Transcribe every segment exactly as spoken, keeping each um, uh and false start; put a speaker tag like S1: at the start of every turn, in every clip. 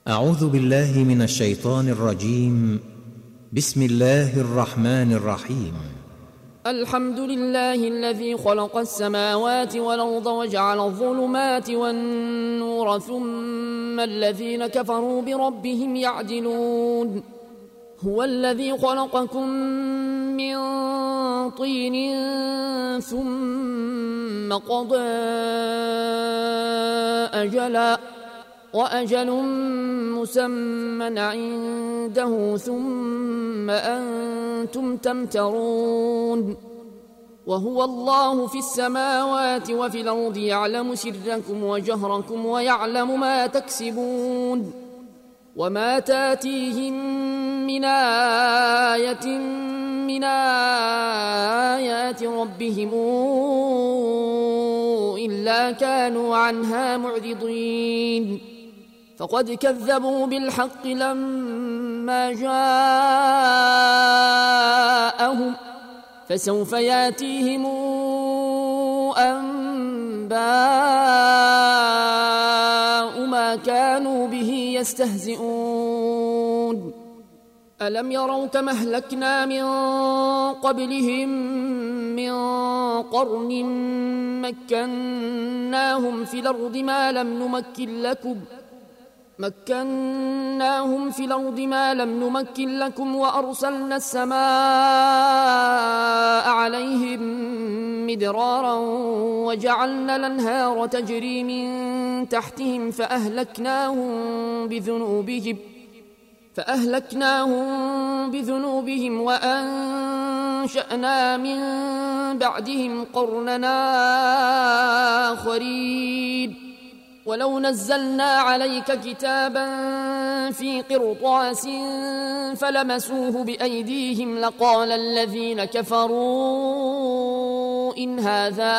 S1: أعوذ بالله من الشيطان الرجيم. بسم الله الرحمن الرحيم.
S2: الحمد لله الذي خلق السماوات والأرض وجعل الظلمات والنور ثم الذين كفروا بربهم يعدلون. هو الذي خلقكم من طين ثم قضى أجلا وأجل مسمى عنده ثم أنتم تمترون. وهو الله في السماوات وفي الأرض يعلم سركم وجهركم ويعلم ما تكسبون. وما تاتيهم من آية من آيات ربهم إلا كانوا عنها معرضين. فقد كذبوا بالحق لما جاءهم فسوف ياتيهم أنباء ما كانوا به يستهزئون. ألم يروا كما أهلكنا من قبلهم من قرن مكناهم في الأرض ما لم نمكن لكم مكناهم في الأرض ما لم نمكن لكم وأرسلنا السماء عليهم مدرارا وجعلنا الأنهار تجري من تحتهم فأهلكناهم بذنوبهم فأهلكناهم بذنوبهم وأنشأنا من بعدهم قرننا آخرين. ولو نزلنا عليك كتابا في قرطاس فلمسوه بأيديهم لقال الذين كفروا إن هذا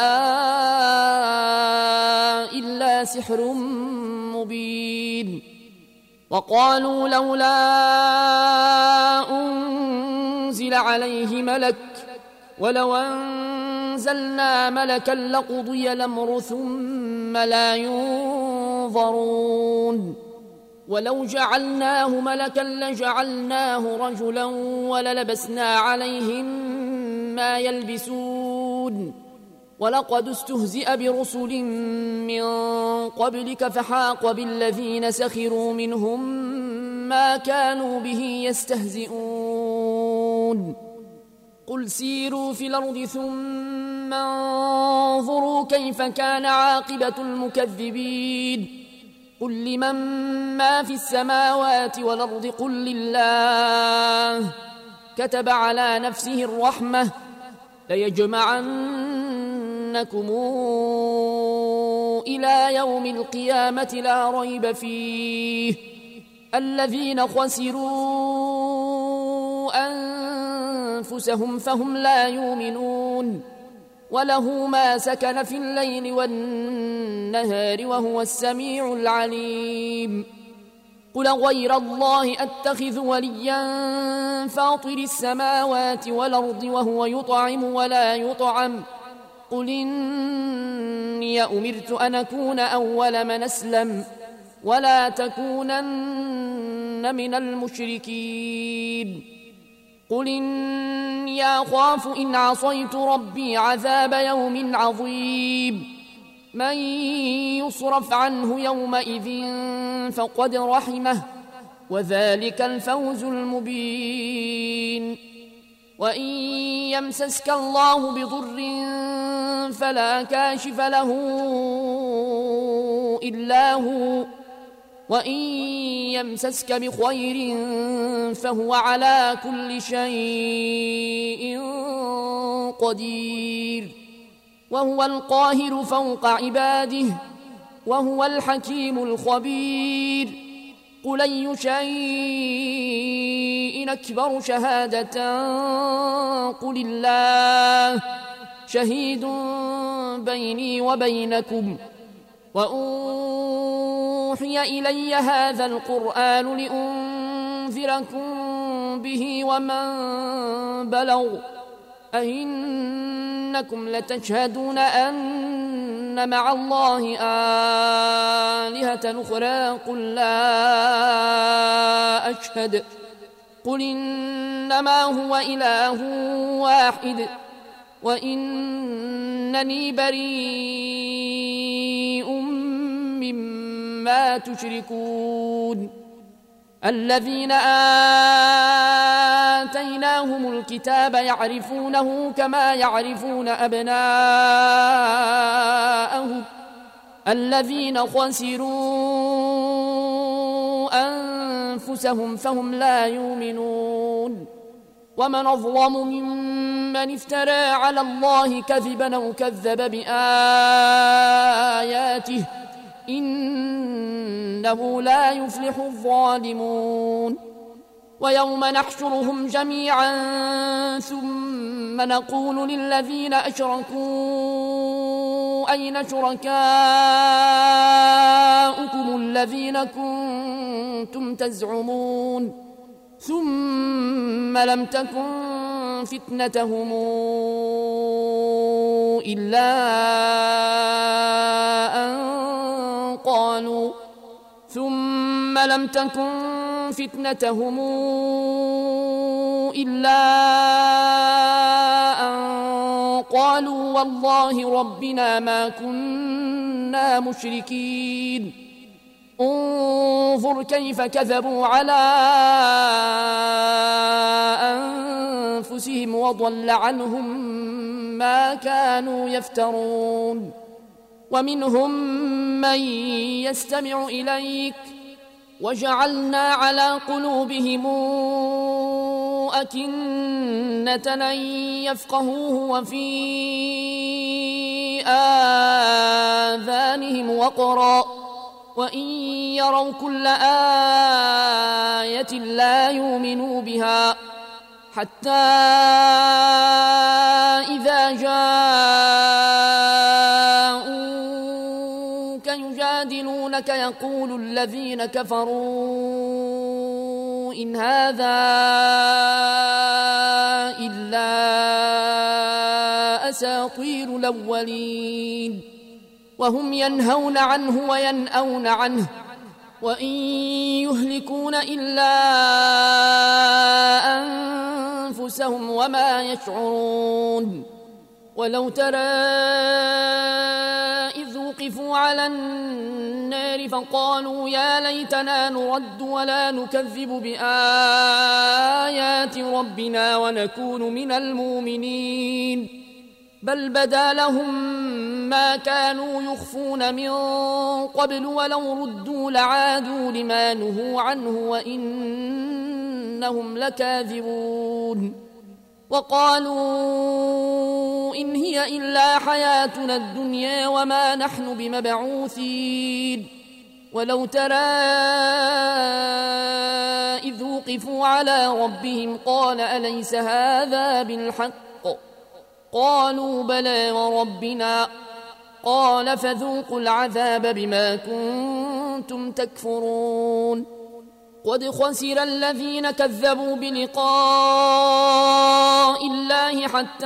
S2: إلا سحر مبين. وقالوا لولا أنزل عليه ملك ولو أنزلنا ملكا لقضي الأمر ثم لا ينظرون. ولو جعلناه ملكا لجعلناه رجلا وللبسنا عليهم ما يلبسون. ولقد استهزئ برسل من قبلك فحاق بالذين سخروا منهم ما كانوا به يستهزئون. قل سيروا في الأرض ثم انظروا كيف كان عاقبة المكذبين. قل لمن ما في السماوات والأرض قل لله كتب على نفسه الرحمة ليجمعنكم إلى يوم القيامة لا ريب فيه الذين خسروا أنفسهم فهم لا يؤمنون. وله ما سكن في الليل والنهار وهو السميع العليم. قل غير الله أتخذ وليا فاطر السماوات والأرض وهو يطعم ولا يطعم قل إني أمرت أن أكون أول من أسلم ولا تكونن من المشركين. قل إني أخاف إن عصيت ربي عذاب يوم عظيم. من يصرف عنه يومئذ فقد رحمه وذلك الفوز المبين. وإن يمسسك الله بضر فلا كاشف له إلا هو وإن يمسسك بخير فهو على كل شيء قدير. وهو القاهر فوق عباده وهو الحكيم الخبير. قل أي شيء أكبر شهادة قل الله شهيد بيني وبينكم وأوحي إلي هذا القرآن لأنذركم به ومن بلغ أئنكم لتشهدون أن مع الله آلهة أخرى قل لا أشهد قل إنما هو إله واحد وإنني بريء مما تشركون الذين آتيناهم الكتاب يعرفونه كما يعرفون أبناءهم الذين خسروا أنفسهم فهم لا يؤمنون ومن أظلم ممن افترى على الله كذبا أو كذب بآياته إنه لا يفلح الظالمون ويوم نحشرهم جميعا ثم نقول للذين أشركوا أين شركاؤكم الذين كنتم تزعمون ثم لم تكن فتنتهم إلا أن قالوا ثم لم تكن فتنتهم إلا أن قالوا والله ربنا ما كنا مشركين انظر كيف كذبوا على أنفسهم وضل عنهم ما كانوا يفترون ومنهم من يستمع إليك وجعلنا على قلوبهم أكنة أن يفقهوه وفي آذانهم وقرا وإن يروا كل آية لا يؤمنوا بها حتى إذا جاءوك يجادلونك يقول الذين كفروا إن هذا إلا أساطير الأولين وهم ينهون عنه وينأون عنه وإن يهلكون إلا أنفسهم وما يشعرون ولو ترى إذ وقفوا على النار فقالوا يا ليتنا نرد ولا نكذب بآيات ربنا ونكون من المؤمنين بل بدا لهم ما كانوا يخفون من قبل ولو ردوا لعادوا لما نهوا عنه وإنهم لكاذبون وقالوا إن هي إلا حياتنا الدنيا وما نحن بمبعوثين ولو ترى إذ وقفوا على ربهم قال أليس هذا بالحق قالوا بلى وربنا قال فذوقوا العذاب بما كنتم تكفرون قد خسر الذين كذبوا بلقاء الله حتى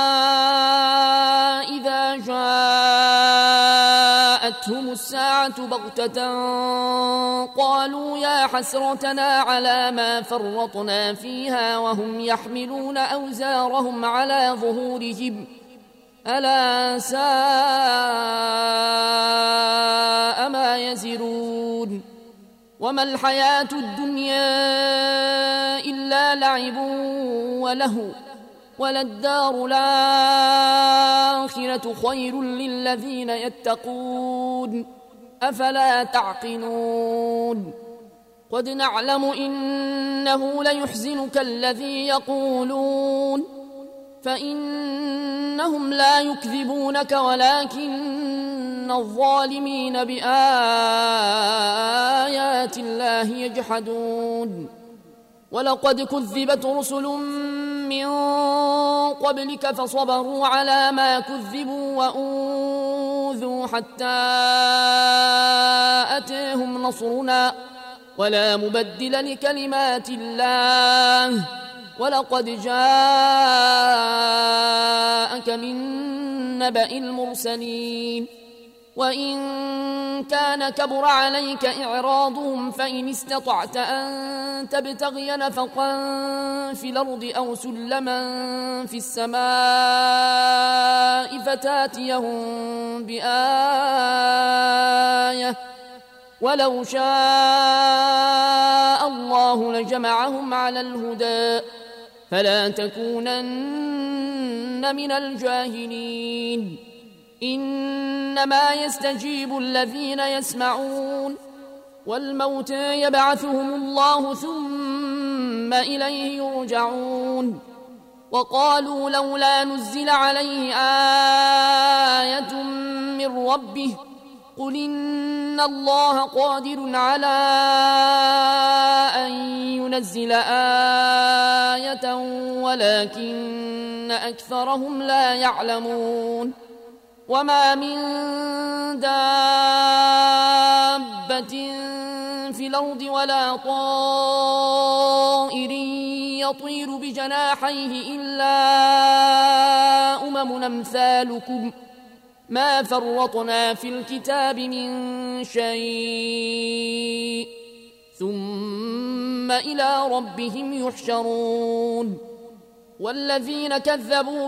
S2: إذا جاءتهم الساعة بغتة قالوا يا حسرتنا على ما فرطنا فيها وهم يحملون أوزارهم على ظهورهم ألا ساء ما يزرون وما الحياة الدنيا إلا لعب وله وللدار الآخرة خير للذين يتقون أفلا تعقلون قد نعلم إنه ليحزنك الذي يقولون فإنهم لا يكذبونك ولكن الظالمين بآيات الله يجحدون ولقد كذبت رسل من قبلك فصبروا على ما كذبوا وأوذوا حتى أتاهم نصرنا ولا مبدل لكلمات الله ولقد جاءك من نبأ المرسلين وإن كان كبر عليك إعراضهم فإن استطعت أن تبتغي نفقا في الأرض أو سلما في السماء فتاتيهم بآية ولو شاء الله لجمعهم على الهدى فلا تكونن من الجاهلين إنما يستجيب الذين يسمعون والموتى يبعثهم الله ثم إليه يرجعون وقالوا لولا نزل عليه آية من ربه قل إن الله قادر على أن ينزل آية ولكن أكثرهم لا يعلمون وما من دابة في الأرض ولا طائر يطير بجناحيه إلا أمم أمثالكم ما فرطنا في الكتاب من شيء ثم إلى ربهم يحشرون والذين كذبوا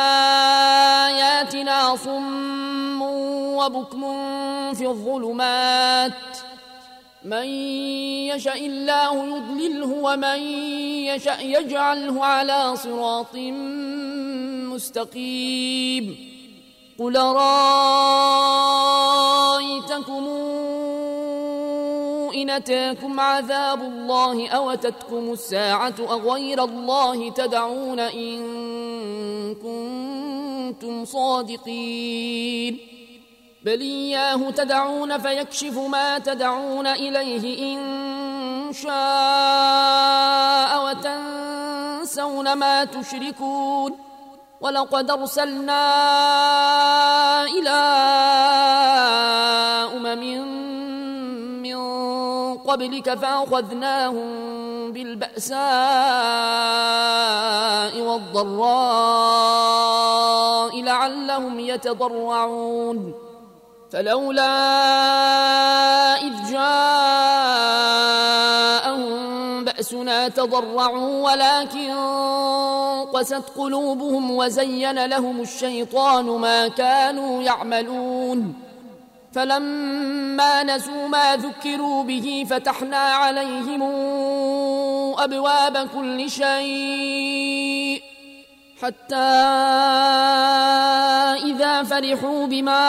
S2: بآياتنا صم وبكم في الظلمات من يشاء الله يضلله ومن يشاء يجعله على صراط مستقيم قل رأيتكم إن أتاكم عذاب الله أو أتتكم الساعة أغير الله تدعون إن كنتم صادقين بل إياه تدعون فيكشف ما تدعون إليه إن شاء وتنسون ما تشركون ولقد أرسلنا إلى أمم من قبلك فأخذناهم بالبأساء والضراء لعلهم يتضرعون فلولا إذ جاءهم بأسنا تضرعوا ولكن قست قلوبهم وزين لهم الشيطان ما كانوا يعملون فلما نسوا ما ذكروا به فتحنا عليهم أبواب كل شيء حتى إذا فرحوا بما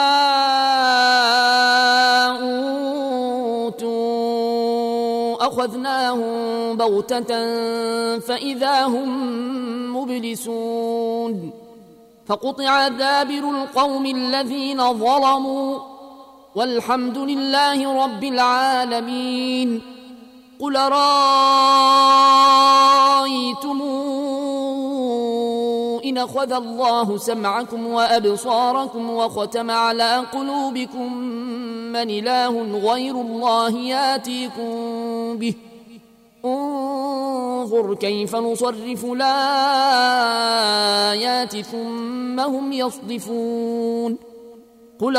S2: أوتوا أخذناهم بغتة فإذا هم مبلسون فقطع دابر القوم الذين ظلموا والحمد لله رب العالمين قل رأيتم إن أخذ الله سمعكم وأبصاركم وختم على قلوبكم من إله غير الله ياتيكم به انظر كيف نصرف الآيات ثم هم يصدفون قل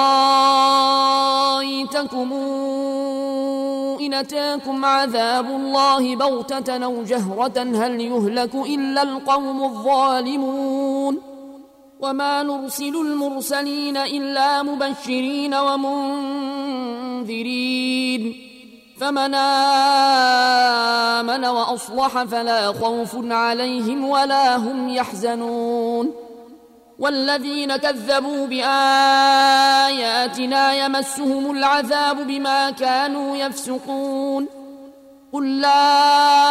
S2: رأيتكم إن أتاكم عذاب الله بغتة أو جهرة هل يهلك إلا القوم الظالمون وما نرسل المرسلين إلا مبشرين ومنذرين فمن آمن وأصلح فلا خوف عليهم ولا هم يحزنون والذين كذبوا بآياتنا يمسهم العذاب بما كانوا يفسقون قل لا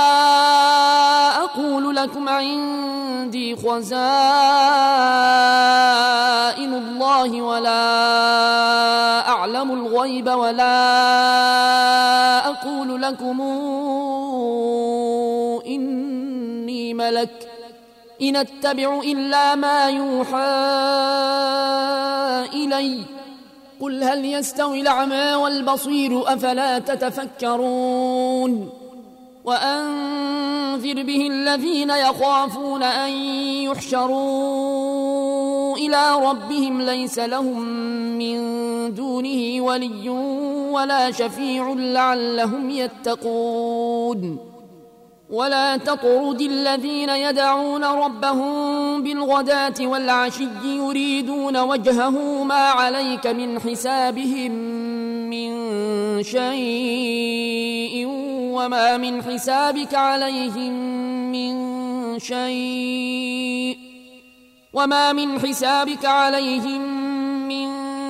S2: أقول لكم عندي خزائن الله ولا أعلم الغيب ولا أقول لكم إني ملك إن أتبع إلا ما يوحى إلي قل هل يستوي الأعمى والبصير أفلا تتفكرون وأنذر به الذين يخافون أن يحشروا إلى ربهم ليس لهم من دونه ولي ولا شفيع لعلهم يتقون ولا تطرد الذين يدعون ربهم بالغداة والعشي يريدون وجهه ما عليك من حسابهم من شيء وما من حسابك عليهم من شيء وما من حسابك عليهم من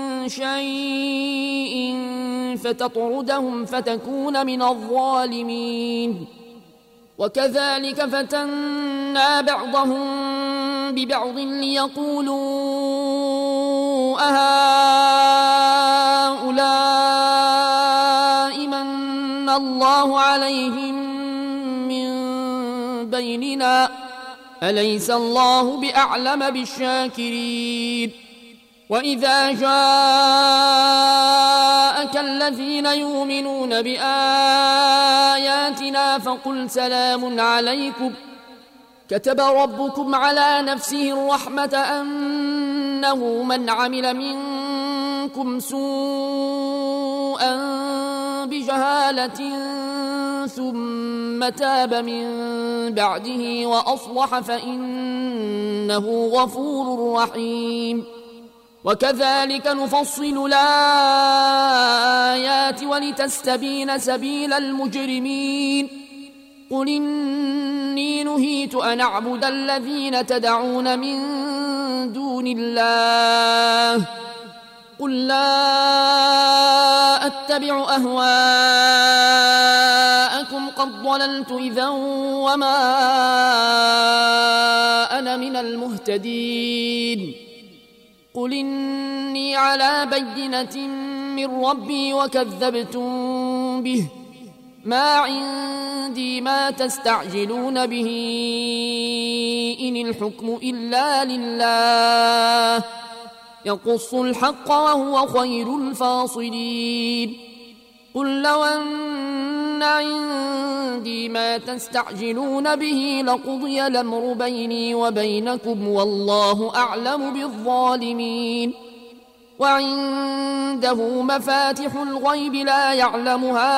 S2: شيء فتطردهم فتكون من الظالمين وكذلك فتنا بعضهم ببعض ليقولوا أهؤلاء من الله عليهم من بيننا أليس الله بأعلم بالشاكرين وإذا جاءك الذين يؤمنون بآياتنا فقل سلام عليكم كتب ربكم على نفسه الرحمة أنه من عمل منكم سوءا بجهالة ثم تاب من بعده وأصلح فإنه غفور رحيم وكذلك نفصل الآيات ولتستبين سبيل المجرمين قل إني نهيت أن أعبد الذين تدعون من دون الله قل لا أتبع أهواءكم قد ضللت إذا وما أنا من المهتدين قل إني على بينة من ربي وكذبتم به ما عندي ما تستعجلون به إن الحكم إلا لله يقص الحق وهو خير الفاصلين قل لو أن عندي ما تستعجلون به لقضي الأمر بيني وبينكم والله أعلم بالظالمين وعنده مفاتح الغيب لا يعلمها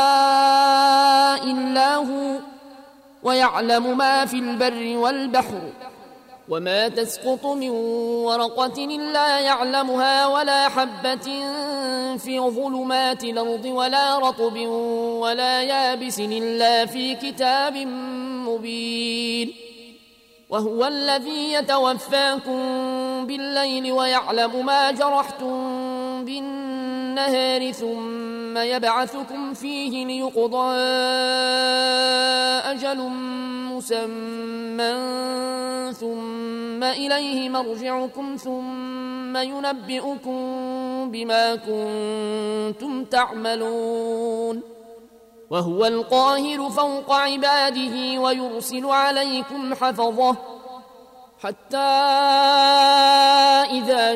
S2: إلا هو ويعلم ما في البر والبحر وما تسقط من ورقة إلا يعلمها ولا حبة في ظلمات الأرض ولا رطب ولا يابس إلا في كتاب مبين وهو الذي يتوفاكم بالليل ويعلم ما جرحتم بالنهار ثم يبعثكم فيه ليقضى أجل مسمى ثم إليه مرجعكم ثم ينبئكم بما كنتم تعملون وهو القاهر فوق عباده ويرسل عليكم حفظه حتى إذا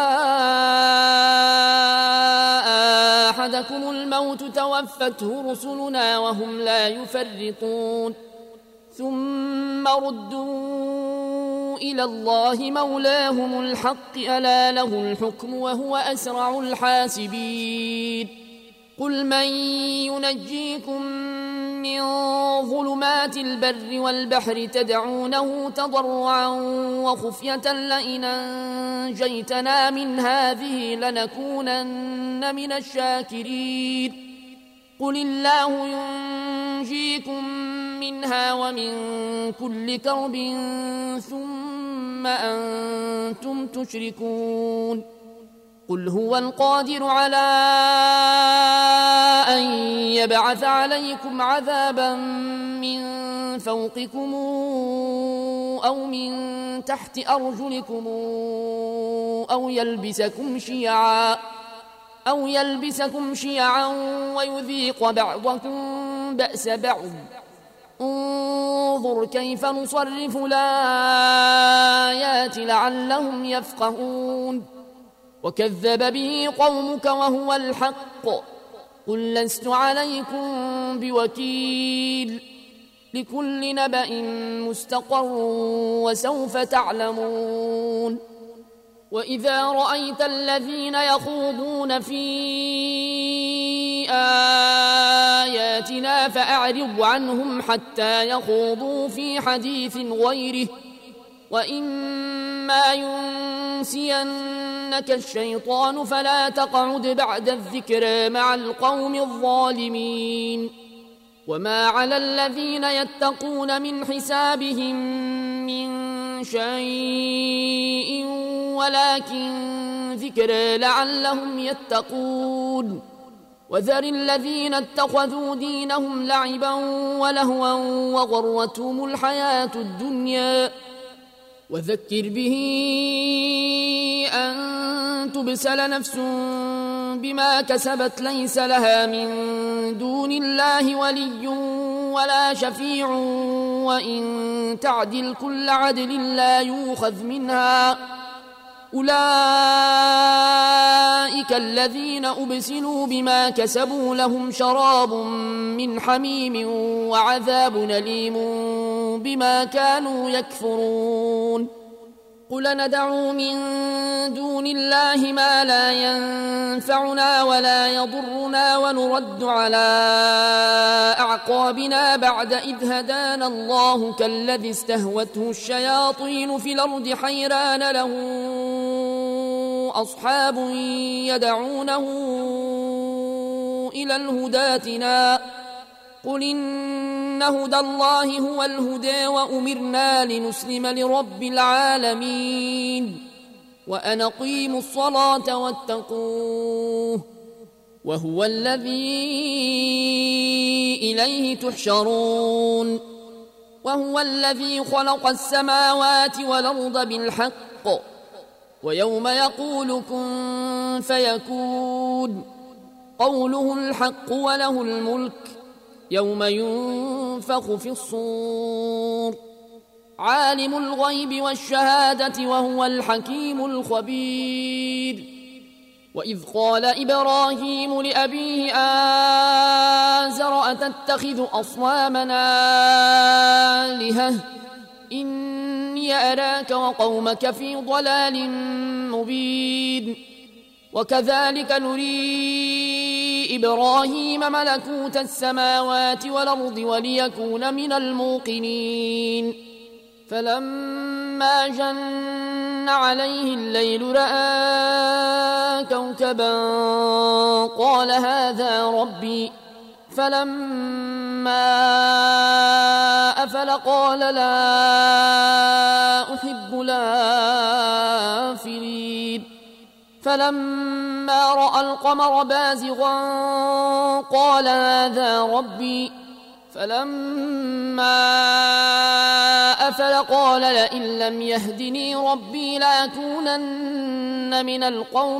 S2: جاء أحدكم الموت توفته رسلنا وهم لا يفرطون ثم ردوا إلى الله مولاهم الحق ألا له الحكم وهو أسرع الحاسبين قل من ينجيكم من ظلمات البر والبحر تدعونه تضرعا وخفية لئن أنجيتنا من هذه لنكونن من الشاكرين قل الله ينجيكم منها ومن كل كرب ثم أنتم تشركون قل هو القادر على أن يبعث عليكم عذابا من فوقكم أو من تحت أرجلكم أو يلبسكم شيعا أو يلبسكم شيعا ويذيق بعضكم بأس بعض انظر كيف نصرف الآيات لعلهم يفقهون وكذب به قومك وهو الحق قل لست عليكم بوكيل لكل نبأ مستقر وسوف تعلمون وإذا رأيت الذين يخوضون في آياتنا فأعرض عنهم حتى يخوضوا في حديث غيره، وإما ينسينك الشيطان فلا تقعد بعد الذكرى مع القوم الظالمين. وما على الذين يتقون من حسابهم من شيء ولكن ذكرى لعلهم يتقون. وذر الذين اتخذوا دينهم لعبا ولهوا وغرتهم الحياة الدنيا، وذكر به أن تبسل نفس بما كسبت ليس لها من دون الله ولي ولا شفيع، وإن تعدل كل عدل لا يؤخذ منها. أولئك الذين أبسلوا بما كسبوا لهم شراب من حميم وعذاب أليم بما كانوا يكفرون. قل ندعو من دون الله ما لا ينفعنا ولا يضرنا ونرد على أعقابنا بعد إذ هدانا الله كالذي استهوته الشياطين في الأرض حيران له أصحاب يدعونه إلى الهدى ائتنا. قل إن هدى الله هو الهدى وأمرنا لنسلم لرب العالمين وأن أقيموا الصلاة واتقوه وهو الذي إليه تحشرون. وهو الذي خلق السماوات والأرض بالحق ويوم يقول كن فيكون قوله الحق وله الملك يوم ينفخ في الصور. عالم الغيب والشهادة وهو الحكيم الخبير. وإذ قال إبراهيم لأبيه آزر أتتخذ أصنامنا آلهة إني أراك وقومك في ضلال مبين. وكذلك نري إبراهيم ملكوت السماوات والأرض وليكون من الموقنين. فلما جن عليه الليل رأى كوكبا قال هذا ربي، فلما أفل قال لا أحب الآفلين. فلما رأى القمر بازغا قال هذا ربي، فلما أفل قال لئن لم يهدني ربي لأكونن من القوم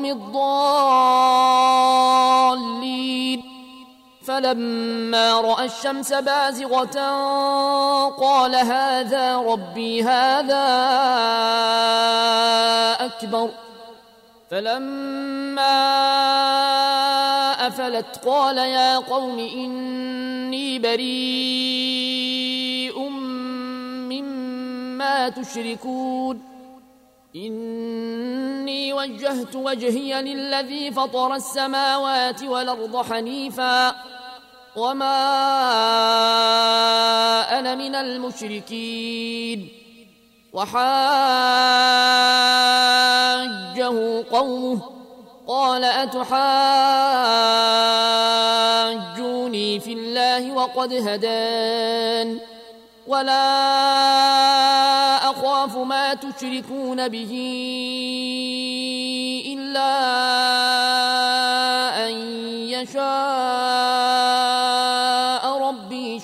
S2: الضالين. فلما رأى الشمس بازغة قال هذا ربي هذا أكبر. فلما أفلت قال يا قوم إني بريء مما تشركون. إني وجهت وجهي للذي فطر السماوات والأرض حنيفا وما أنا من المشركين. وحاجه قومه قال أتحاجوني في الله وقد هدان ولا أخاف ما تشركون به إلا أن يشاء ربي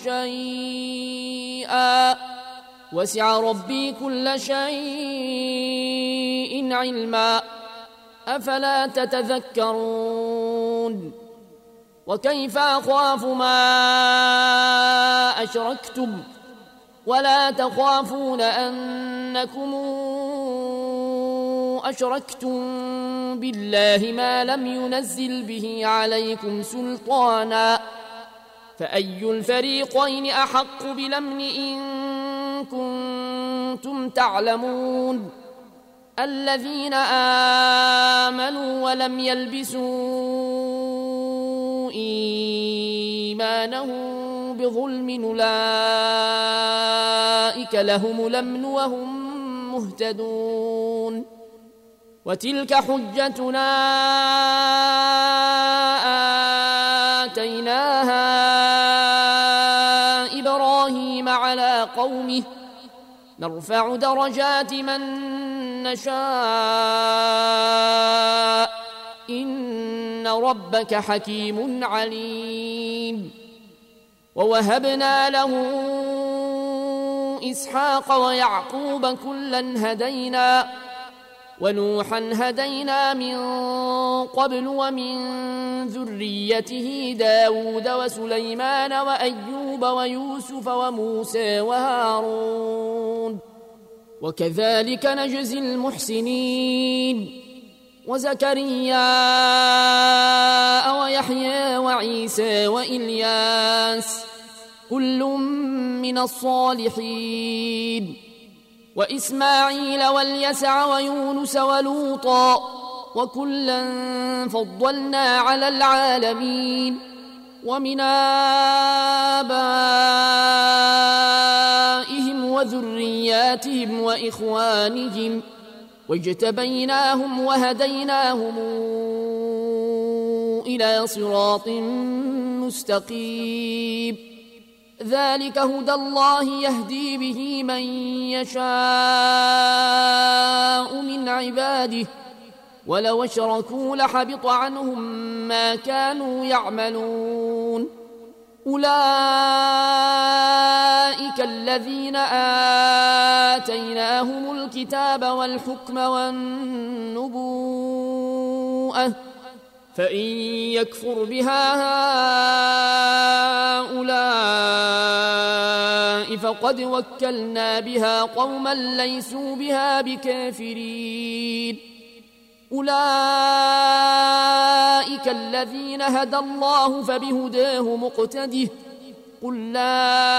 S2: شيئا وسع ربي كل شيء علما أفلا تتذكرون. وكيف أخاف ما أشركتم ولا تخافون أنكم أشركتم بالله ما لم ينزل به عليكم سلطانا فأي الفريقين أحق بالأمن إن كنتم تعلمون. الذين آمنوا ولم يلبسوا إيمانهم بظلم أولئك لهم الأمن وهم مهتدون وتلك حجتنا آتيناها إبراهيم على قومه نرفع درجات من نشاء إن ربك حكيم عليم ووهبنا له إسحاق ويعقوب كلا هدينا ونوحا هدينا من قبل ومن ذريته داود وسليمان وأيوب ويوسف وموسى وهارون وكذلك نجزي المحسنين وزكريا ويحيى وعيسى وإلياس كل من الصالحين وإسماعيل واليسع ويونس ولوطا وكلا فضلنا على العالمين ومن آبائهم وذرياتهم وإخوانهم واجتبيناهم وهديناهم إلى صراط مستقيم ذلك هدى الله يهدي به من يشاء من عباده ولو اشركوا لحبط عنهم ما كانوا يعملون أولئك الذين آتيناهم الكتاب والحكم والنبوءة فإن يكفر بها هؤلاء فقد وكلنا بها قوما ليسوا بها بكافرين أولئك الذين هدى الله فبهداه مقتده قل لا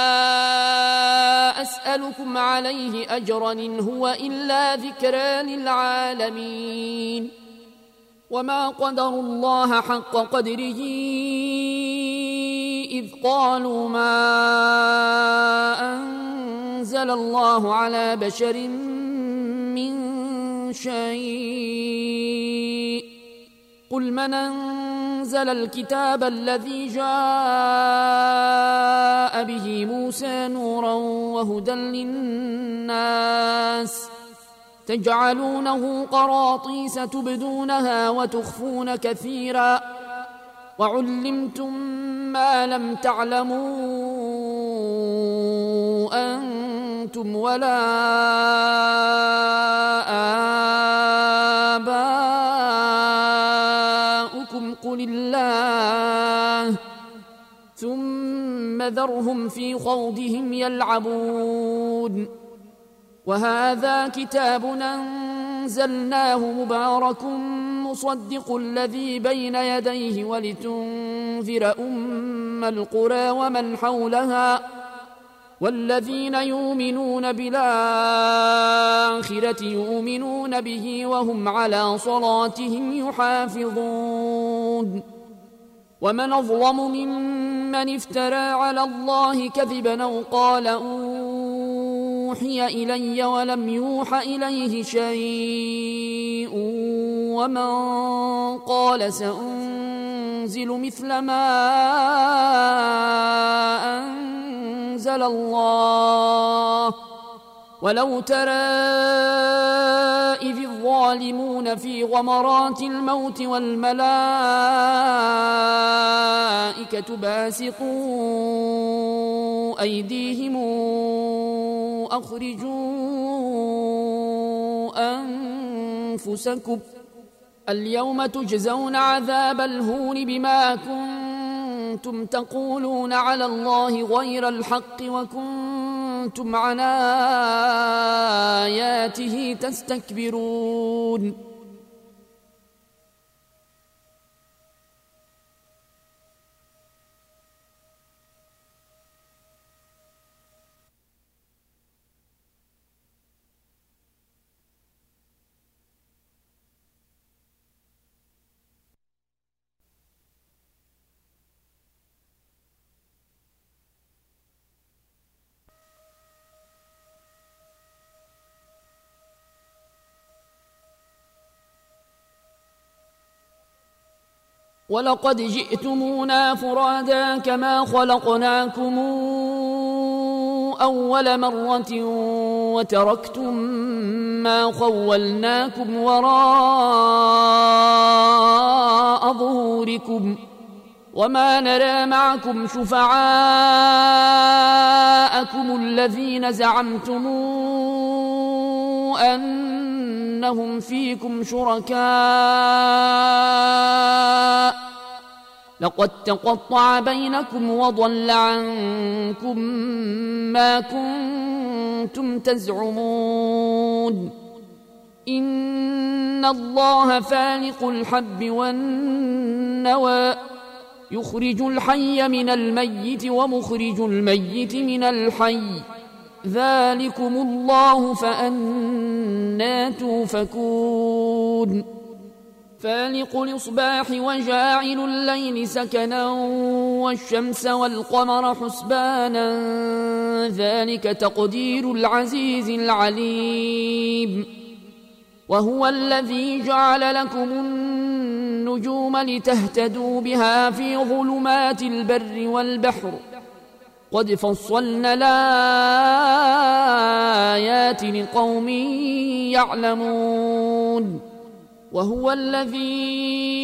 S2: أسألكم عليه أجرا إن هو إلا ذكرى للعالمين وما قدروا الله حق قدره إذ قالوا ما أنزل الله على بشر من شيء قل من أنزل الكتاب الذي جاء به موسى نورا وهدى للناس تجعلونه قراطيس تبدونها وتخفون كثيرا وعلمتم ما لم تعلموا أنتم ولا آباؤكم قل الله ثم ذرهم في خوضهم يلعبون وهذا كتاب أنزلناه مبارك مصدق الذي بين يديه ولتنذر أم القرى ومن حولها والذين يؤمنون بالآخرة يؤمنون به وهم على صلاتهم يحافظون ومن أظلم ممن افترى على الله كذبا أو قال أوحي إلي ولم يوح إليه شيء ومن قال سأنزل مثل ما أنزل الله ولو ترى إذ الظالمون في غمرات الموت والملائكة باسطوا أيديهم أخرجوا أنفسكم اليوم تجزون عذاب الهون بما كنتم تقولون على الله غير الحق وكنتم عن آياته تستكبرون ولقد جئتمونا فرادا كما خلقناكم أول مرة وتركتم ما خولناكم وراء ظهوركم وما نرى معكم شفعاءكم الذين زعمتم أنهم فيكم شركاء لقد تقطع بينكم وضل عنكم ما كنتم تزعمون إن الله فالق الحب والنوى يخرج الحي من الميت ومخرج الميت من الحي ذلكم الله فأنى توفكون فالق الإصباح وجاعل الليل سكنا والشمس والقمر حسبانا ذلك تقدير العزيز العليم وهو الذي جعل لكم النجوم لتهتدوا بها في ظلمات البر والبحر قد فصلنا الآيات لقوم يعلمون وهو الذي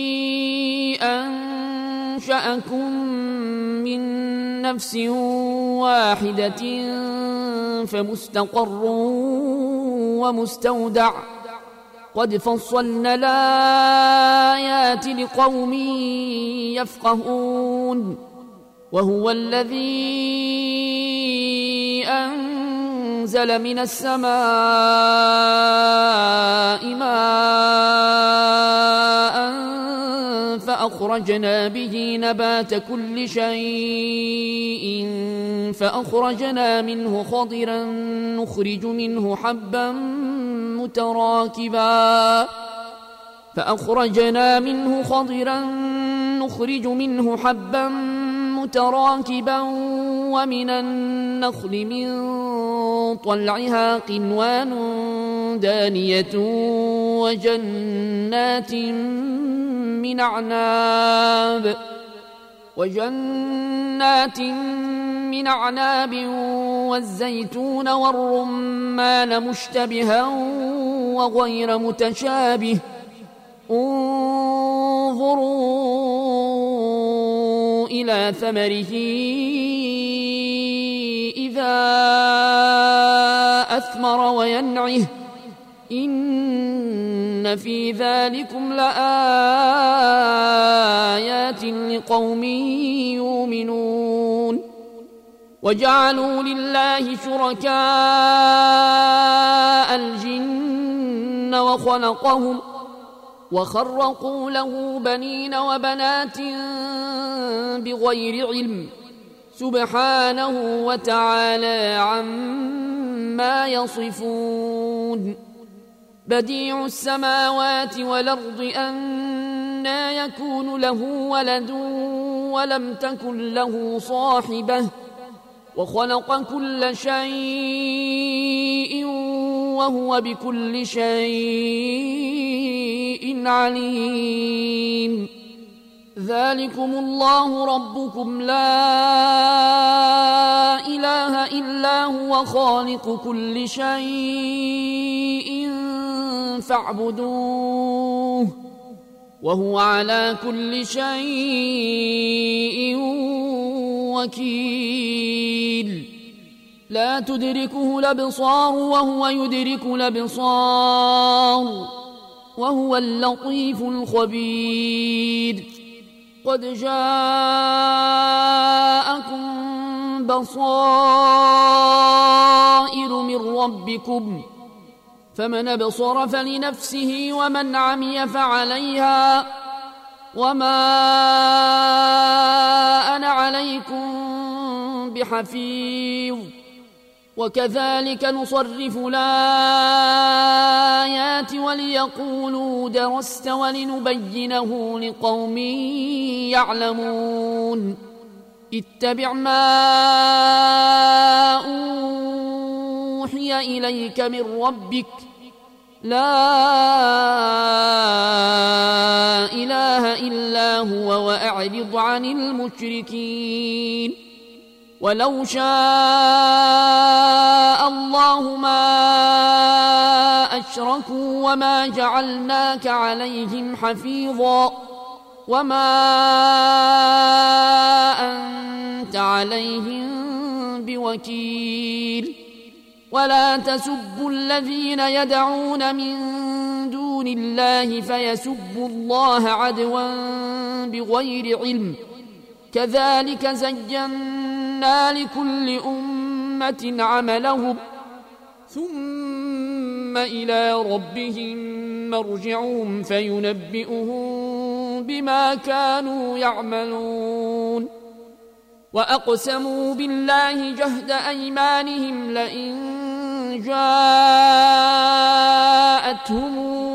S2: أنشأكم من نفس واحدة فمستقر ومستودع قد فصلنا الآيات لقوم يفقهون وهو الذي أنزل من السماء ماء فأخرجنا به نبات كل شيء فأخرجنا منه خضرا نخرج منه حبا متراكبا فأخرجنا منه خضرا نخرج منه حبا متراكبا ومن النخل من طلعها قنوان دانية وجنات من أعناب وجنات من أعناب والزيتون والرمان مشتبها وغير متشابه انظروا إلى ثمره إذا أثمر وينعه إن في ذلكم لآيات لقوم يؤمنون وجعلوا لله شركاء الجن وخلقهم وخرقوا له بنين وبنات بغير علم سبحانه وتعالى عما يصفون بديع السماوات والأرض أنى يكون له ولد ولم تكن له صاحبة وخلق كل شيء وهو بكل شيء عليم ذلكم الله ربكم لا إله إلا هو خالق كل شيء فاعبدوه وهو على كل شيء وكيل لا تدركه الأبصار وهو يدرك الأبصار وهو اللطيف الخبير قد جاءكم بصائر من ربكم فمن أبصر فلنفسه ومن عمي فعليها وما أنا عليكم بحفيظ وكذلك نصرف الآيات وليقولوا درست ولنبينه لقوم يعلمون اتبع ما أوحي إليك من ربك لا إله إلا هو وأعرض عن المشركين ولو شاء الله ما أشركوا وما جعلناك عليهم حفيظا وما أنت عليهم بوكيل ولا تسبوا الذين يدعون من دون الله فيسبوا الله عدوا بغير علم كذلك زينا لكل أمة عملهم ثم إلى ربهم مرجعهم فينبئهم بما كانوا يعملون وأقسموا بالله جهد أيمانهم لئن جاءتهم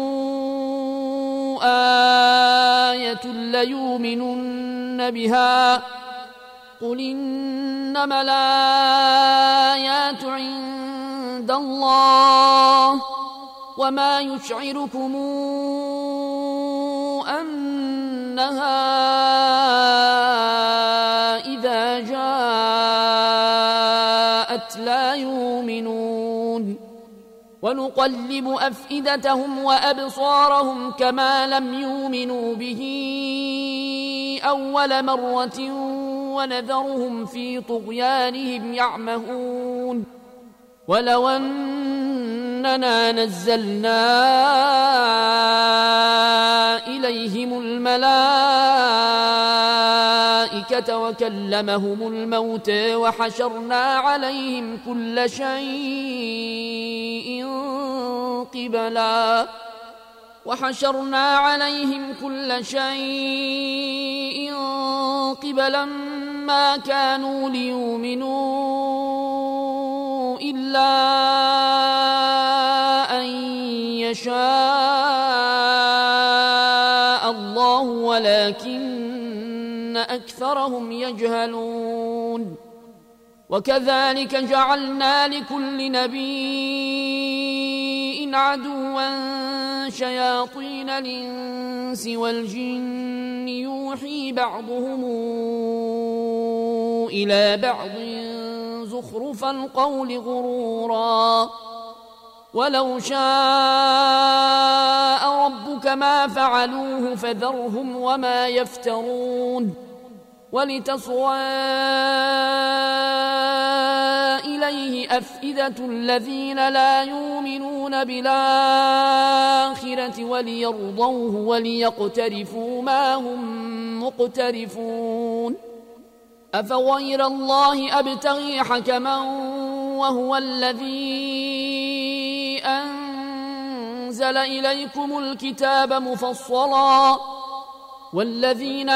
S2: آية ليؤمنن بها قل إنما الآيات عند الله وما يشعركم أنها إذا جاءت لا يؤمنون ونقلب أفئدتهم وأبصارهم كما لم يؤمنوا به أول مرة ونذرهم في طغيانهم يعمهون ولو أننا نزلنا إليهم الملائكة وكلمهم الموت وحشرنا عليهم كل شيء قبلا وحشرنا عليهم كل شيء قبلا ما كانوا ليؤمنوا إلا أن يشاء الله ولكن أكثرهم يجهلون وكذلك جعلنا لكل نبي عدوا شياطين الإنس والجن يوحي بعضهم إلى بعض زخرف القول غرورا ولو شاء ربك ما فعلوه فذرهم وما يفترون ولتصغى إليه أفئدة الذين لا يؤمنون بالآخرة وليرضوه وليقترفوا ما هم مقترفون أفغير الله أبتغي حكما وهو الذي أنزل إليكم الكتاب مفصلا والذين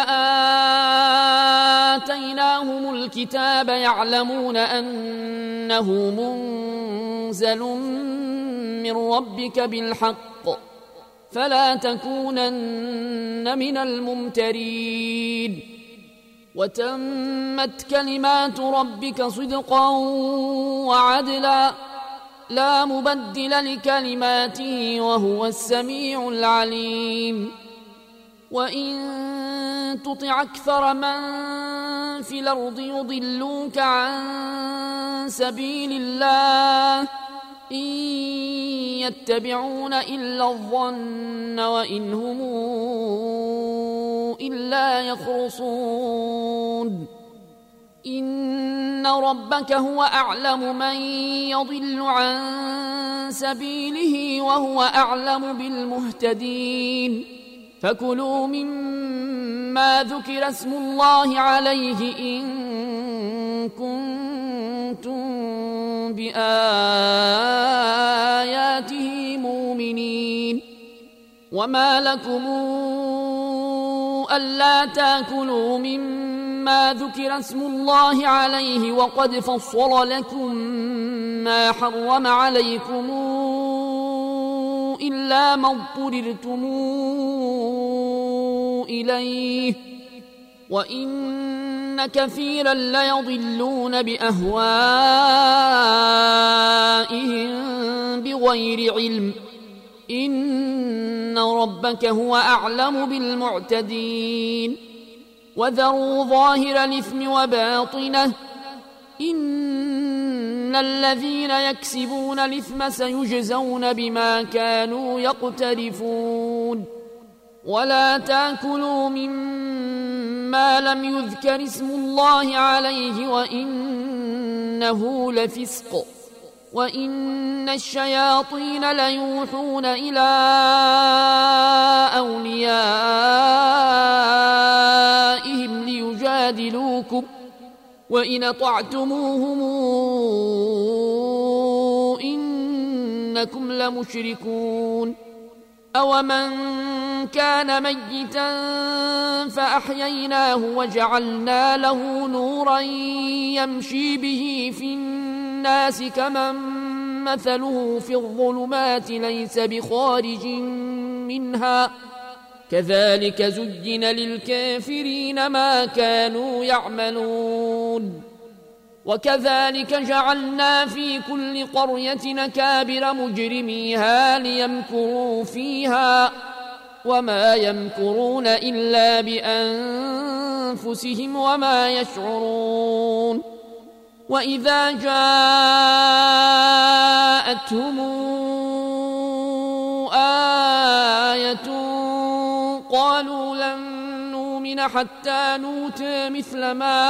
S2: آتيناهم الكتاب يعلمون أنه منزل من ربك بالحق فلا تكونن من الممترين وتمت كلمات ربك صدقا وعدلا لا مبدل لكلماته وهو السميع العليم وإن تطع أكثر من في الأرض يضلوك عن سبيل الله إن يتبعون إلا الظن وإن هم إلا يخرصون إن ربك هو أعلم من يضل عن سبيله وهو أعلم بالمهتدين فكلوا مما ذكر اسم الله عليه إن كنتم بآياته مؤمنين وما لكم ألا تأكلوا مما ذكر اسم الله عليه وقد فصل لكم ما حرم عليكم إلا ما اضطررتم إليه وإن كثيرا ليضلون بأهوائهم بغير علم إن ربك هو أعلم بالمعتدين وذروا ظاهر الإثم وباطنه إن الذين يكسبون الإثم سيجزون بما كانوا يقترفون ولا تأكلوا مما لم يذكر اسم الله عليه وإنه لفسق وإن الشياطين ليوحون إلى أوليائهم ليجادلوكم وإن أطعتموهم إنكم لمشركون أومن كان ميتا فأحييناه وجعلنا له نورا يمشي به في الناس كمن مثله في الظلمات ليس بخارج منها كذلك زين للكافرين ما كانوا يعملون وكذلك جعلنا في كل قرية أكابر مجرميها ليمكروا فيها وما يمكرون إلا بأنفسهم وما يشعرون وإذا جاءتهم آية قالوا لن نؤمن حتى نؤتى مثل ما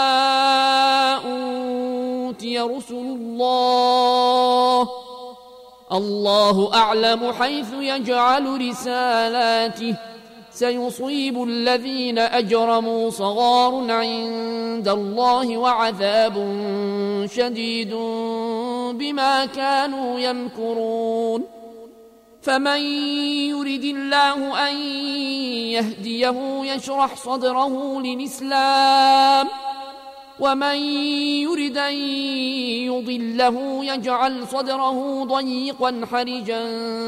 S2: أوتي رسل الله الله أعلم حيث يجعل رسالاته سيصيب الذين أجرموا صغار عند الله وعذاب شديد بما كانوا يمكرون فمن يرد الله أن يهديه يشرح صدره للإسلام ومن يرد أن يضله يجعل صدره ضيقا حرجا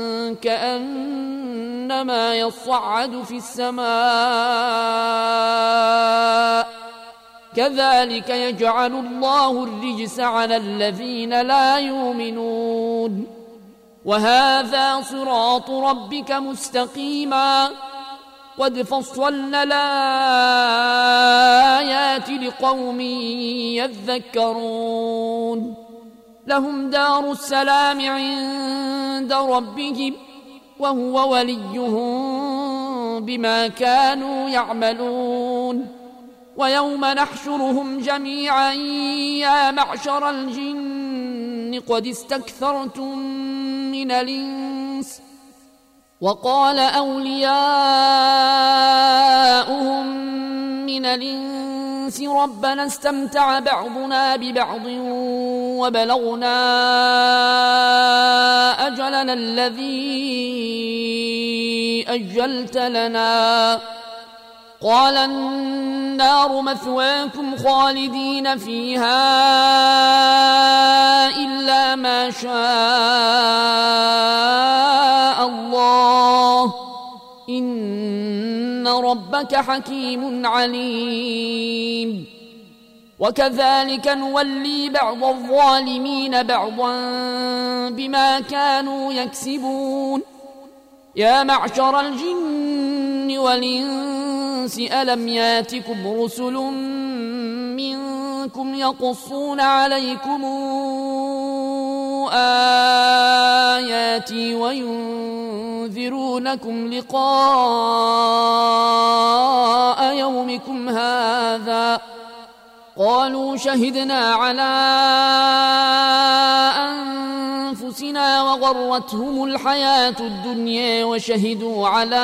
S2: كأنما يصعد في السماء كذلك يجعل الله الرجس على الذين لا يؤمنون وهذا صراط ربك مستقيما قد فصلنا الآيات لقوم يذكرون لهم دار السلام عند ربهم وهو وليهم بما كانوا يعملون ويوم نحشرهم جميعا يا معشر الجن قد استكثرتم من الإنس وقال أولياؤهم من الإنس ربنا استمتع بعضنا ببعض وبلغنا أجلنا الذي أجلت لنا قال النار مثواكم خالدين فيها إلا ما شاء الله إن ربك حكيم عليم وكذلك نولي بعض الظالمين بعضا بما كانوا يكسبون يا معشر الجن والإنس ألم ياتكم رسل منكم يقصون عليكم آياتي وينذرونكم لقاء يومكم هذا قالوا شهدنا على أنفسنا وغرتهم الحياة الدنيا وشهدوا على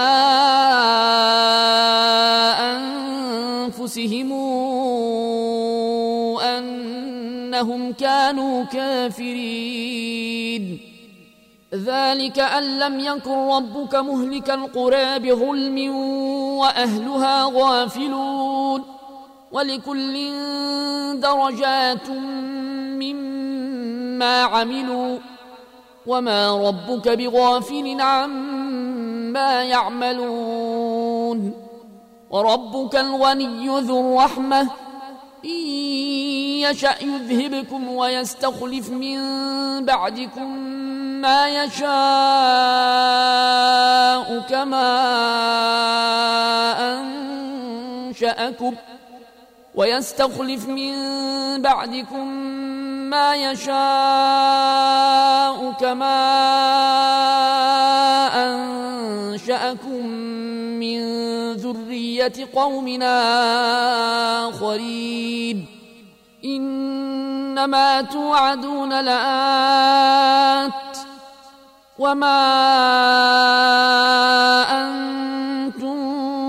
S2: أنفسهم أنهم كانوا كافرين ذلك أن لم يكن ربك مهلك القرى بظلم وأهلها غافلون ولكل درجات مما عملوا وما ربك بغافل عما يعملون وربك الغني ذو الرحمة إن يشأ يذهبكم ويستخلف من بعدكم ما يشاء كما أنشأكم ويستخلف من بعدكم ما يشاء كما أنشأكم من ذرية قومنا آخرين إنما توعدون لآت وما أنتم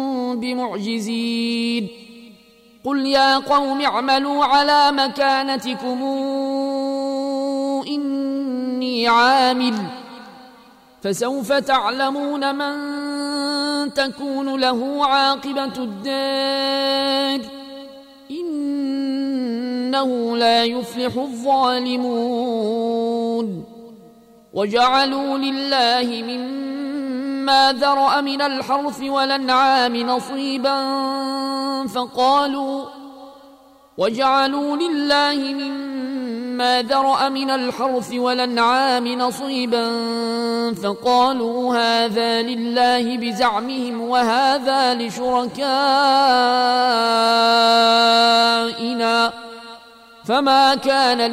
S2: بمعجزين قل يا قوم اعملوا على مكانتكم إني عامل فسوف تعلمون من تكون له عاقبة الدار إنه لا يفلح الظالمون وجعلوا لله مما ذرأ من الحرث والأنعام نصيبا فقالوا وجعلوا لله مما ذرأ من الحرث والأنعام نصيبا فقالوا هذا لله بزعمهم وهذا لشركائنا فما كان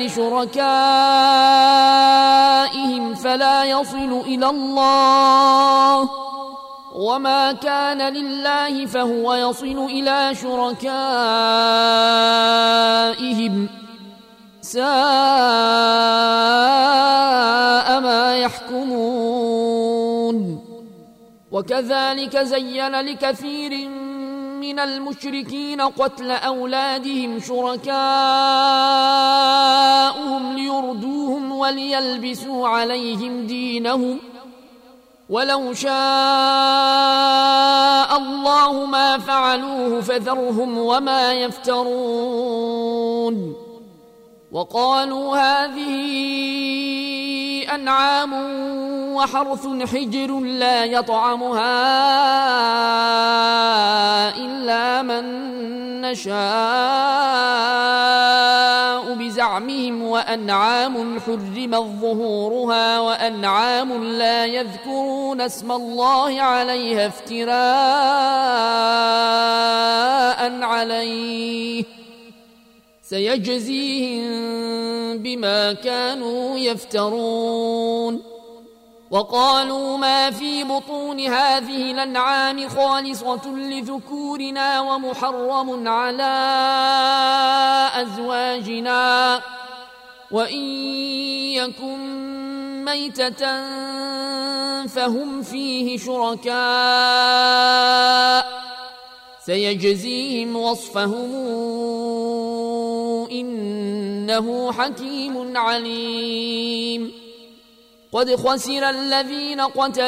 S2: لشركائهم فلا يصل إلى الله وما كان لله فهو يصل إلى شركائهم ساء ما يحكمون وكذلك زين لكثير من المشركين قتل أولادهم شركاؤهم ليردوهم وليلبسوا عليهم دينهم ولو شاء الله ما فعلوه فذرهم وما يفترون وقالوا هذه أنعام وحرث حجر لا يطعمها إلا من نشاء بزعمهم وأنعام حرمت ظهورها وأنعام لا يذكرون اسم الله عليها افتراء عليه سيجزيهم بما كانوا يفترون وقالوا ما في بطون هذه الأنعام خالصة لذكورنا ومحرم على أزواجنا وإن يكن ميتة فهم فيه شركاء سيجزيهم وصفهم إنه حكيم عليم قد خسر الذين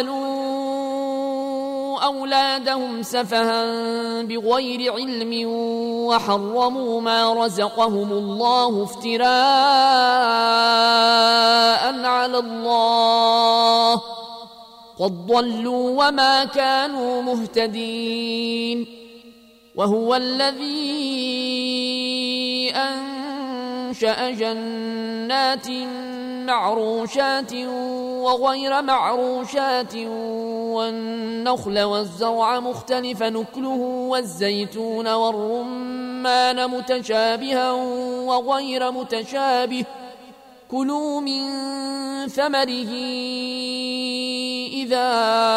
S2: قتلوا أولادهم سفها بغير علم وحرموا ما رزقهم الله افتراء على الله قد ضلوا وما كانوا مهتدين وهو الذي أنشأ جنات معروشات وغير معروشات والنخل والزرع مختلف نكله والزيتون والرمان متشابها وغير متشابه كلوا من ثمره إذا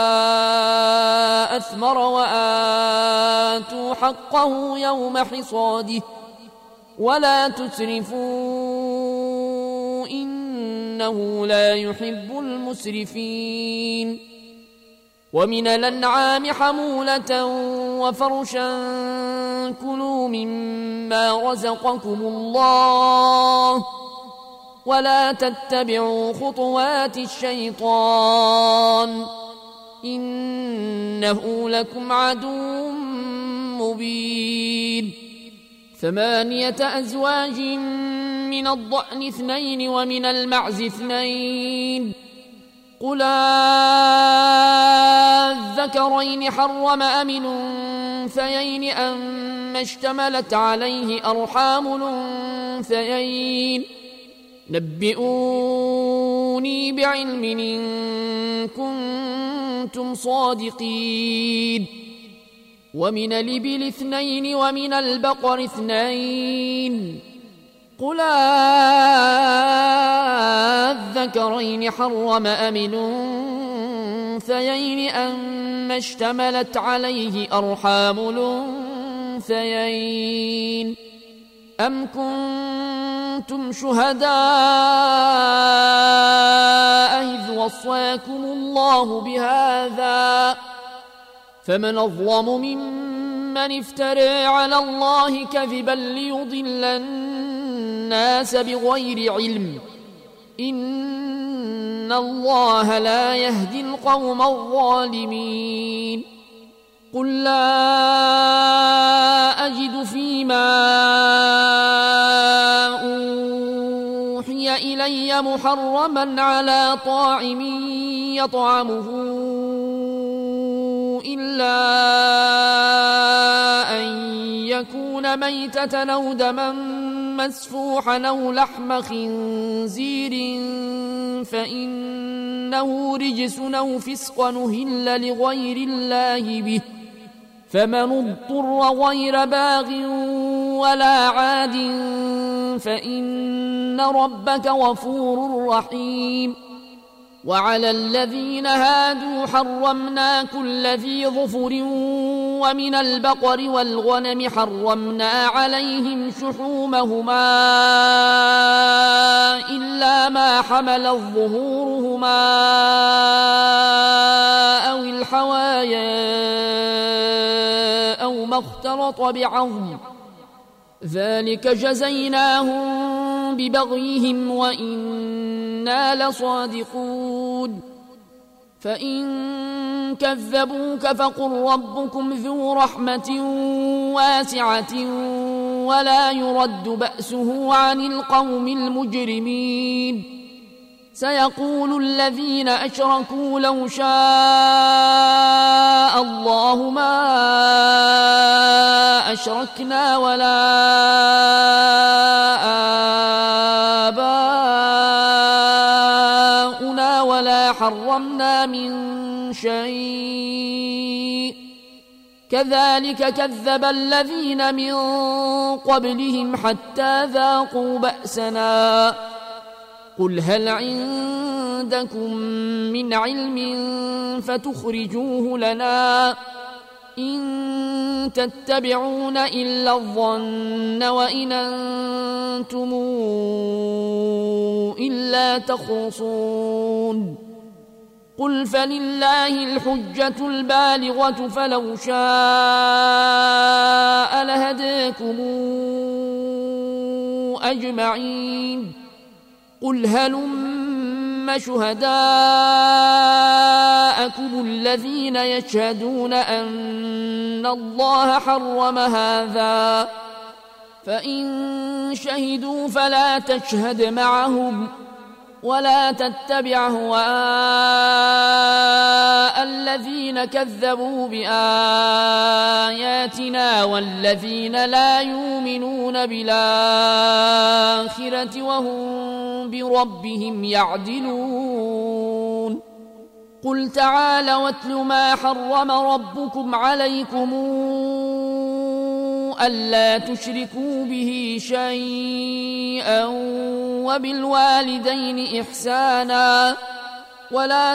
S2: أثمر وآتوا حقه يوم حصاده ولا تسرفوا إنه لا يحب المسرفين ومن الأنعام حمولة وفرشا كلوا مما رزقكم الله ولا تتبعوا خطوات الشيطان إنه لكم عدو مبين ثمانية أزواج من الضأن اثنين ومن المعز اثنين قل الذكرين حرم أم الأنثيين أما اشتملت عليه أرحام الأنثيين نبئوني ائتوني بعلم إن كنتم صادقين. ومن الإبل اثنين ومن البقر اثنين قل أذكرين حرم أم الأنثيين أما اشتملت عليه أرحام الأنثيين أم كنتم شهداء إذ وصاكم الله بهذا فمن أظلم ممن افترى على الله كذبا ليضل الناس بغير علم إن الله لا يهدي القوم الظالمين. قل لا أجد فيما أوحي إلي محرما على طاعم يطعمه إلا أن يكون ميتة أو دما مسفوحا أو لحم خنزير فإنه رجس أو فسق أهل لغير الله به فمن اضطر غير باغ ولا عاد فإن ربك غفور رحيم. وعلى الذين هادوا حرمنا كل ذي ظفر ومن البقر والغنم حرمنا عليهم شحومهما إلا ما حملت ظهورهما أو الحوايا أو ما اختلط بعظم ذلك جزيناهم ببغيهم وإنا لصادقون. فإن كذبوك فقل ربكم ذو رحمة واسعة ولا يرد بأسه عن القوم المجرمين. سيقول الذين أشركوا لو شاء الله ما أشركنا ولا آباؤنا ولا حرمنا من شيء كذلك كذب الذين من قبلهم حتى ذاقوا بأسنا. قل هل عندكم من علم فتخرجوه لنا إن تتبعون إلا الظن وإن أنتم إلا تخرصون. قل فلله الحجة البالغة فلو شاء لهداكم أجمعين. قل هلم شهداءكم الذين يشهدون أن الله حرم هذا فإن شهدوا فلا تشهد معهم ولا تتبع أهواء الذين كذبوا بآياتنا والذين لا يؤمنون بالآخرة وهم بربهم يعدلون. قل تعالوا واتل ما حرم ربكم عليكم ألا تشركوا به شيئا وبالوالدين إحسانا ولا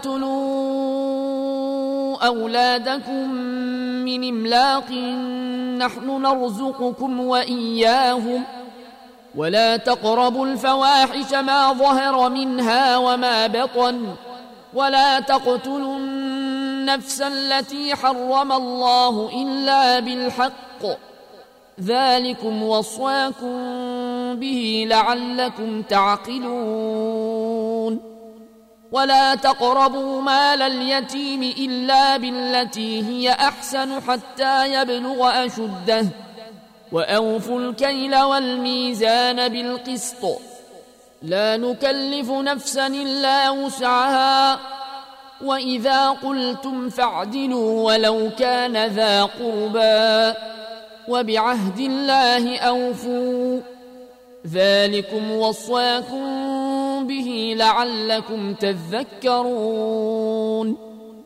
S2: تقتلوا أولادكم من إملاق نحن نرزقكم وإياهم ولا تقربوا الفواحش ما ظهر منها وما بطن ولا تقتلوا النفس التي حرم الله إلا بالحق ذلكم وصاكم به لعلكم تعقلون. ولا تقربوا مال اليتيم إلا بالتي هي أحسن حتى يبلغ أشده وأوفوا الكيل والميزان بالقسط لا نكلف نفسا إلا وسعها وإذا قلتم فاعدلوا ولو كان ذا قربى وبعهد الله أوفوا ذلكم وصاكم به لعلكم تذكرون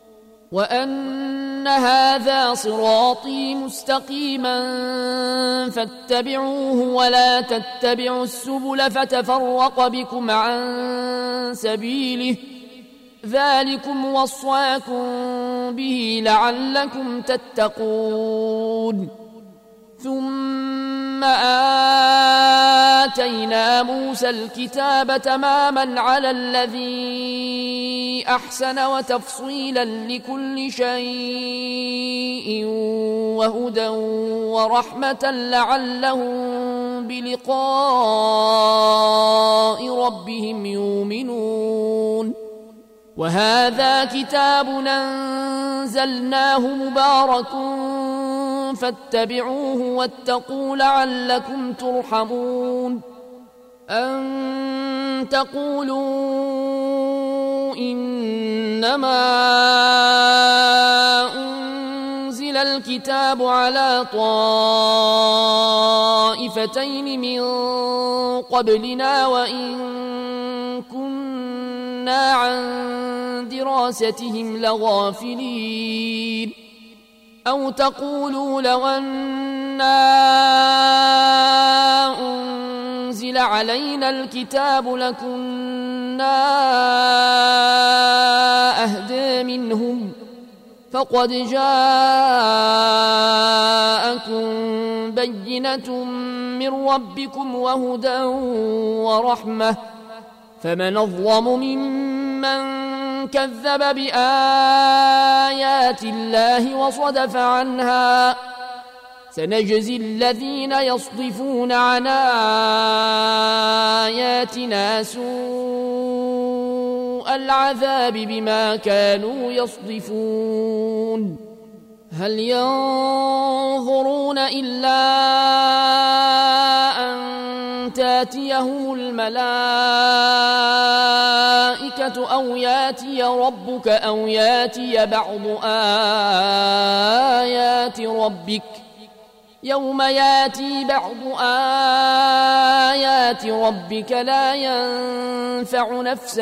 S2: وأن هذا صراطي مستقيما فاتبعوه ولا تتبعوا السبل فتفرق بكم عن سبيله ذلكم وصاكم به لعلكم تتقون ثم آتينا موسى الكتاب تماما على الذي أحسن وتفصيلا لكل شيء وهدى ورحمة لعلهم بلقاء ربهم يؤمنون وهذا كتاب أنزلناه مبارك فاتبعوه واتقوا لعلكم ترحمون أن تقولوا إنما أنزل الكتاب على طائفتين من قبلنا وإن كنا عن دراستهم لغافلين أو تقولوا لو أنا أنزل علينا الكتاب لكنا أهدى منهم فقد جاءكم بينة من ربكم وهدى ورحمة فمن أظلم ممن كذب بآيات الله وصدف عنها سنجزي الذين يصدفون عن آياتنا سوء العذاب بما كانوا يصدفون هل ينظرون إلا أن تاتيهم الملائكة أو ياتي ربك أو ياتي بعض آيات ربك يوم ياتي بعض آيات ربك لا ينفع نفسا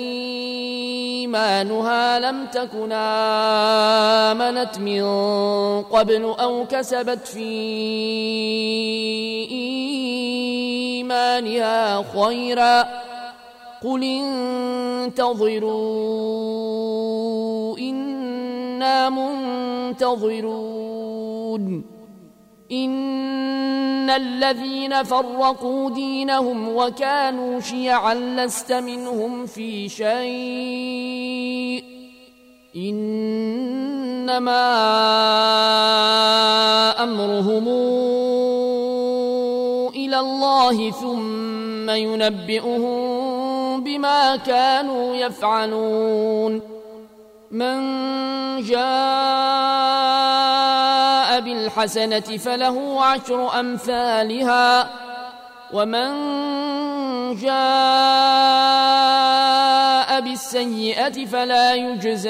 S2: إيمانها لم تكن آمنت من قبل أو كسبت في إيمانها خيرا قل انتظروا إنا منتظرون إن الذين فرقوا دينهم وكانوا شيعا لست منهم في شيء إنما أمرهم إلى الله ثم ينبئهم بما كانوا يفعلون من جاء بالحسنة فله عشر أمثالها ومن جاء بالسيئة فلا يجزى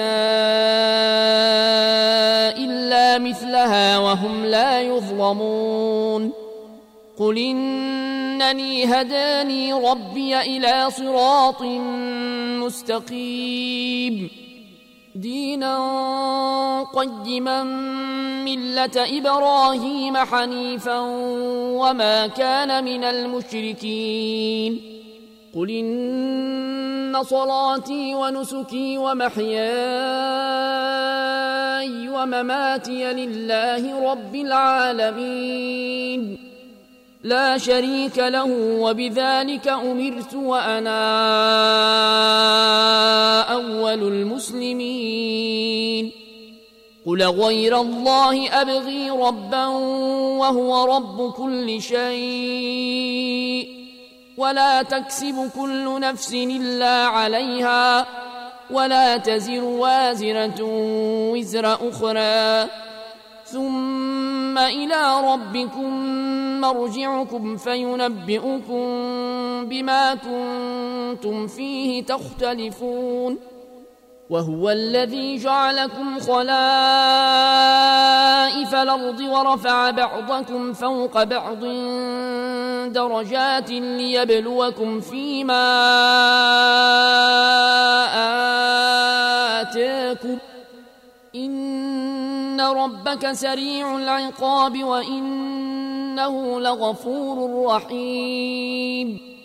S2: إلا مثلها وهم لا يظلمون قل إنني هداني ربي إلى صراط مستقيم دينا قيما ملة إبراهيم حنيفا وما كان من المشركين قل إن صلاتي ونسكي ومحياي ومماتي لله رب العالمين لا شريك له وبذلك أمرت وأنا أول المسلمين قل غير الله أبغي ربا وهو رب كل شيء ولا تكسب كل نفس إلا عليها ولا تزر وازرة وزر أخرى ثم إلى ربكم مرجعكم فينبئكم بما كنتم فيه تختلفون وهو الذي جعلكم خلائف الأرض ورفع بعضكم فوق بعض درجات ليبلوكم فيما أتاكم إن ربك سريع العقاب وإنه لغفور رحيم